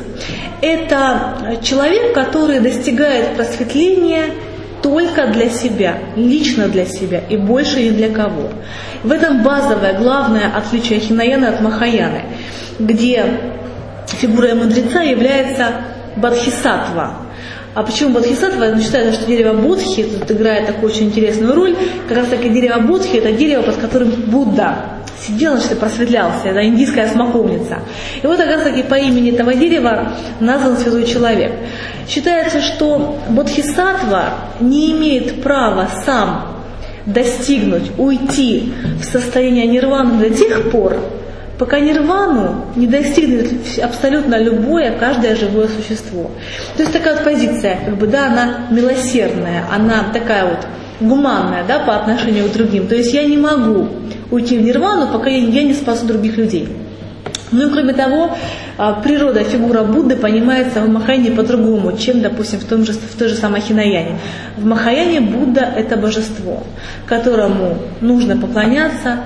Это человек, который достигает просветления только для себя, лично для себя и больше ни для кого. В этом базовое, главное отличие Хинаяны от Махаяны, где фигурой мудреца является бодхисаттва. А почему бодхисаттва? Считается, что дерево бодхи тут играет такую очень интересную роль. Как раз таки дерево бодхи – это дерево, под которым Будда сидел, значит, и просветлялся. Это индийская смоковница. И вот как раз таки по имени этого дерева назван святой человек. Считается, что бодхисаттва не имеет права сам достигнуть, уйти в состояние нирваны до тех пор, пока нирвану не достигнет абсолютно любое, каждое живое существо. То есть такая вот позиция, как бы, да, она милосердная, она такая вот гуманная, да, по отношению к другим. То есть я не могу уйти в нирвану, пока я не спасу других людей. Ну и кроме того, природа, фигура Будды понимается в Махаяне по-другому, чем, допустим, в той же самой Хинаяне. В Махаяне Будда – это божество, которому нужно поклоняться,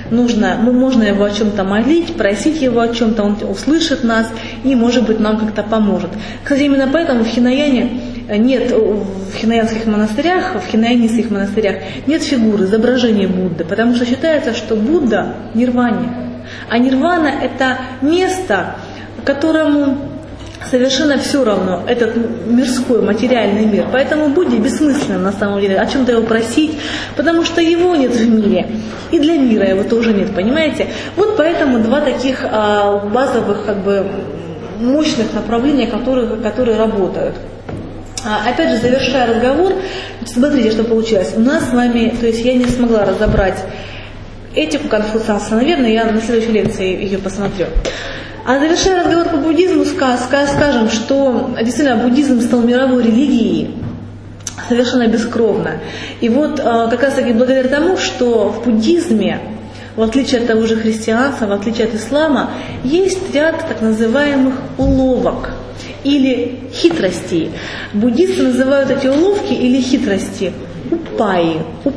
можно его о чем-то молить, просить его о чем-то, он услышит нас и, может быть, нам как-то поможет. Кстати, именно поэтому в Хинаяне нет, в хинаянских монастырях, в хинаянистских монастырях нет фигуры, изображения Будды, потому что считается, что Будда в нирване. А нирвана – это место, которому совершенно все равно этот мирской, материальный мир. Поэтому Будде бессмысленно на самом деле о чем-то его просить, потому что его нет в мире. И для мира его тоже нет, понимаете? Вот поэтому два таких базовых, как бы, мощных направления, которые работают. Опять же, завершая разговор, смотрите, что получилось. У нас с вами, то есть я не смогла разобрать этику Конфуциуса, наверное, я на следующей лекции ее посмотрю. А завершая разговор по буддизму, скажем, что действительно буддизм стал мировой религией совершенно бескровно. И вот как раз таки благодаря тому, что в буддизме, в отличие от того же христианства, в отличие от ислама, есть ряд так называемых уловок или хитростей. Буддисты называют эти уловки или хитрости упаи.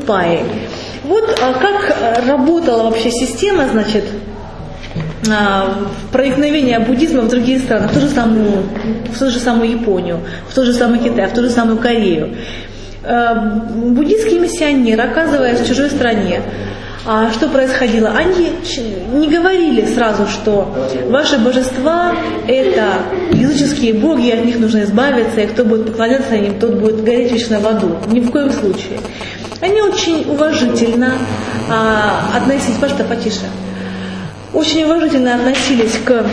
Вот как работала вообще система, значит, проникновения буддизма в другие страны, в ту же самую Японию, в тот же самый Китай, в ту же самую Корею. буддийские миссионеры, оказываясь в чужой стране, что происходило? Они не говорили сразу, что ваши божества – это языческие боги, от них нужно избавиться, и кто будет поклоняться им, тот будет гореть вечно в аду. Ни в коем случае. Они очень уважительно относились, пожалуйста, потише, очень уважительно относились к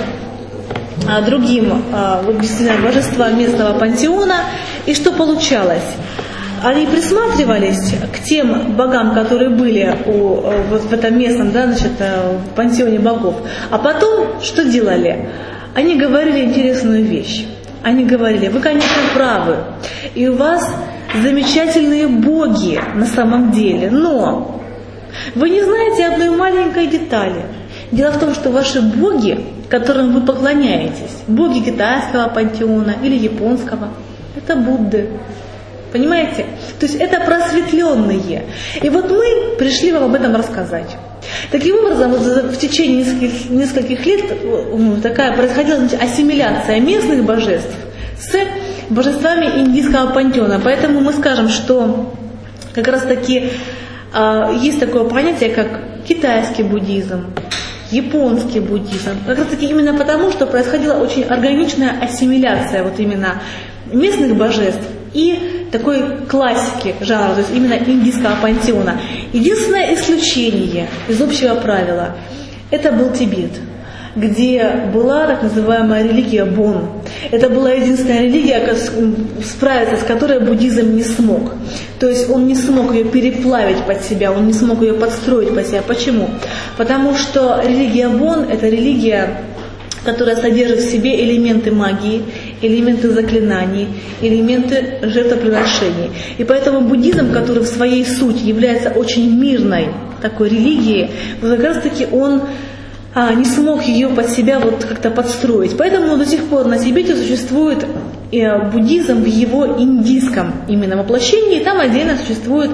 другим божествам местного пантеона. И что получалось? Они присматривались к тем богам, которые были в этом местном, в пантеоне богов. А потом что делали? Они говорили интересную вещь. Они говорили: вы, конечно, правы, и у вас замечательные боги на самом деле, но вы не знаете одной маленькой детали. Дело в том, что ваши боги, которым вы поклоняетесь, боги китайского пантеона или японского, это Будды. Понимаете? То есть это просветленные. И вот мы пришли вам об этом рассказать. Таким образом, в течение нескольких лет такая происходила ассимиляция местных божеств с божествами индийского пантеона. Поэтому мы скажем, что как раз таки есть такое понятие, как китайский буддизм, японский буддизм. Как раз таки именно потому, что происходила очень органичная ассимиляция вот именно местных божеств и такой классики жанра, то есть именно индийского пантеона. Единственное исключение из общего правила – это был Тибет, где была так называемая религия Бон. Это была единственная религия, справиться с которой буддизм не смог. То есть он не смог ее переплавить под себя, он не смог ее подстроить под себя. Почему? Потому что религия Бон – это религия, которая содержит в себе элементы магии, элементы заклинаний, элементы жертвоприношений. И поэтому буддизм, который в своей сути является очень мирной такой религией, как раз таки он не смог ее под себя вот как-то подстроить. Поэтому до сих пор на Тибете существует буддизм в его индийском именно воплощении, и там отдельно существует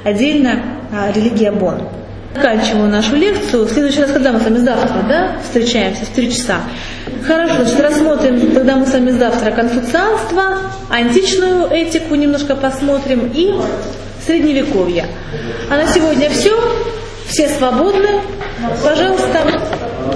религия Бон. Заканчиваю нашу лекцию. В следующий раз, когда мы с вами завтра, встречаемся в 3 часа. Хорошо, значит, рассмотрим, тогда мы с вами завтра конфуцианство, античную этику немножко посмотрим и средневековье. А на сегодня все. Все свободны. Пожалуйста.